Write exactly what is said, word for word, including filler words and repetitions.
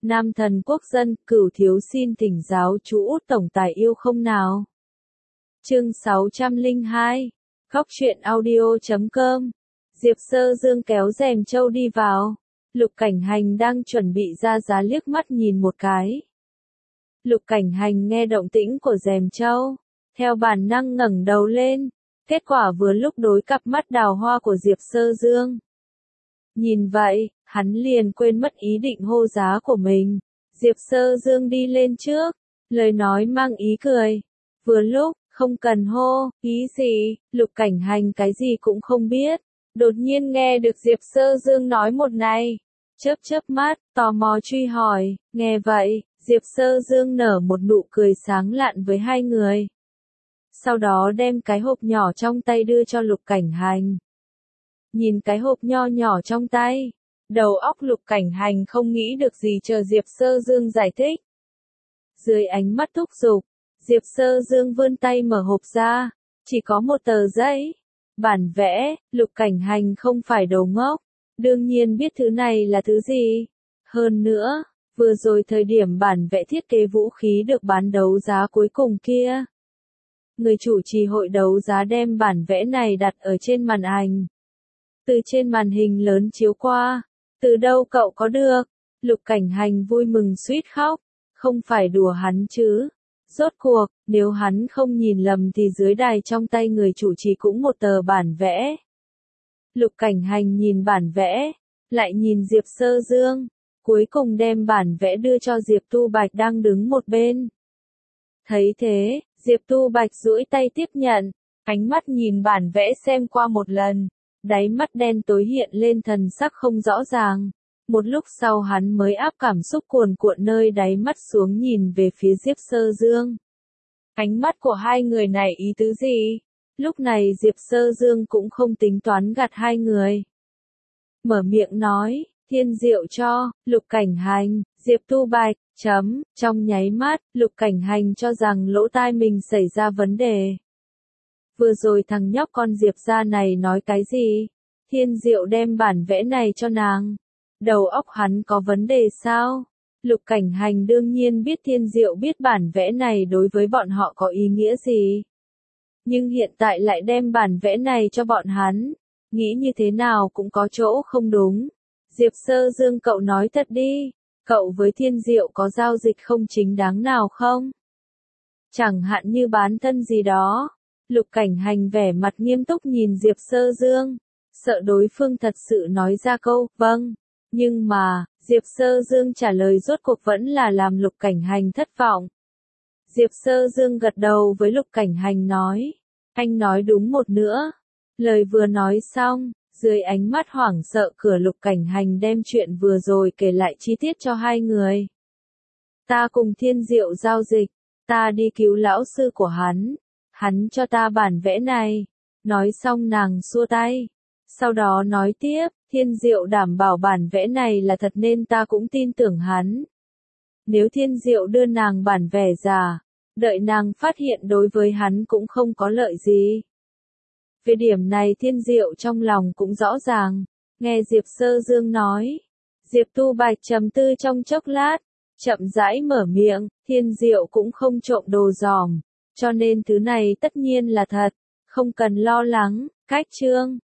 Nam thần quốc dân, Cửu thiếu xin thỉnh giáo chú Út tổng tài yêu không nào. Chương sáu trăm lẻ hai, Góc truyện audio chấm com. Diệp Sơ Dương kéo rèm châu đi vào. Lục Cảnh Hành đang chuẩn bị ra giá liếc mắt nhìn một cái. Lục Cảnh Hành nghe động tĩnh của rèm châu, theo bản năng ngẩng đầu lên, kết quả vừa lúc đối cặp mắt đào hoa của Diệp Sơ Dương. Nhìn vậy, hắn liền quên mất ý định hô giá của mình. Diệp Sơ Dương đi lên trước, lời nói mang ý cười. Vừa lúc, không cần hô, ý gì, Lục Cảnh Hành cái gì cũng không biết. Đột nhiên nghe được Diệp Sơ Dương nói một này. Chớp chớp mắt, tò mò truy hỏi, nghe vậy, Diệp Sơ Dương nở một nụ cười sáng lạn với hai người. Sau đó đem cái hộp nhỏ trong tay đưa cho Lục Cảnh Hành. Nhìn cái hộp nho nhỏ trong tay, đầu óc Lục Cảnh Hành không nghĩ được gì chờ Diệp Sơ Dương giải thích. Dưới ánh mắt thúc giục, Diệp Sơ Dương vươn tay mở hộp ra, chỉ có một tờ giấy, bản vẽ. Lục Cảnh Hành không phải đồ ngốc, đương nhiên biết thứ này là thứ gì. Hơn nữa, vừa rồi thời điểm bản vẽ thiết kế vũ khí được bán đấu giá cuối cùng kia, người chủ trì hội đấu giá đem bản vẽ này đặt ở trên màn ảnh. Từ trên màn hình lớn chiếu qua, từ đâu cậu có được? Lục Cảnh Hành vui mừng suýt khóc, không phải đùa hắn chứ. Rốt cuộc, nếu hắn không nhìn lầm thì dưới đài trong tay người chủ trì cũng một tờ bản vẽ. Lục Cảnh Hành nhìn bản vẽ, lại nhìn Diệp Sơ Dương, cuối cùng đem bản vẽ đưa cho Diệp Tu Bạch đang đứng một bên. Thấy thế, Diệp Tu Bạch duỗi tay tiếp nhận, ánh mắt nhìn bản vẽ xem qua một lần, đáy mắt đen tối hiện lên thần sắc không rõ ràng. Một lúc sau hắn mới áp cảm xúc cuồn cuộn nơi đáy mắt xuống nhìn về phía Diệp Sơ Dương. Ánh mắt của hai người này ý tứ gì? Lúc này Diệp Sơ Dương cũng không tính toán gạt hai người. Mở miệng nói, thiên diệu cho, Lục Cảnh Hành, Diệp Tu Bạch, chấm, trong nháy mắt, Lục Cảnh Hành cho rằng lỗ tai mình xảy ra vấn đề. Vừa rồi thằng nhóc con Diệp gia này nói cái gì? Thiên diệu đem bản vẽ này cho nàng. Đầu óc hắn có vấn đề sao? Lục Cảnh Hành đương nhiên biết thiên diệu biết bản vẽ này đối với bọn họ có ý nghĩa gì. Nhưng hiện tại lại đem bản vẽ này cho bọn hắn. Nghĩ như thế nào cũng có chỗ không đúng. Diệp Sơ Dương cậu nói thật đi. Cậu với thiên diệu có giao dịch không chính đáng nào không? Chẳng hạn như bán thân gì đó. Lục Cảnh Hành vẻ mặt nghiêm túc nhìn Diệp Sơ Dương. Sợ đối phương thật sự nói ra câu, vâng. Nhưng mà, Diệp Sơ Dương trả lời rốt cuộc vẫn là làm Lục Cảnh Hành thất vọng. Diệp Sơ Dương gật đầu với Lục Cảnh Hành nói, anh nói đúng một nữa. Lời vừa nói xong, dưới ánh mắt hoảng sợ cửa Lục Cảnh Hành đem chuyện vừa rồi kể lại chi tiết cho hai người. Ta cùng thiên diệu giao dịch, ta đi cứu lão sư của hắn, hắn cho ta bản vẽ này. Nói xong nàng xua tay. Sau đó nói tiếp, thiên diệu đảm bảo bản vẽ này là thật nên ta cũng tin tưởng hắn. Nếu thiên diệu đưa nàng bản vẽ giả, đợi nàng phát hiện đối với hắn cũng không có lợi gì. Về điểm này thiên diệu trong lòng cũng rõ ràng, nghe Diệp Sơ Dương nói. Diệp Tu Bạch trầm tư trong chốc lát, chậm rãi mở miệng, thiên diệu cũng không trộm đồ giòm, cho nên thứ này tất nhiên là thật, không cần lo lắng. Cách chương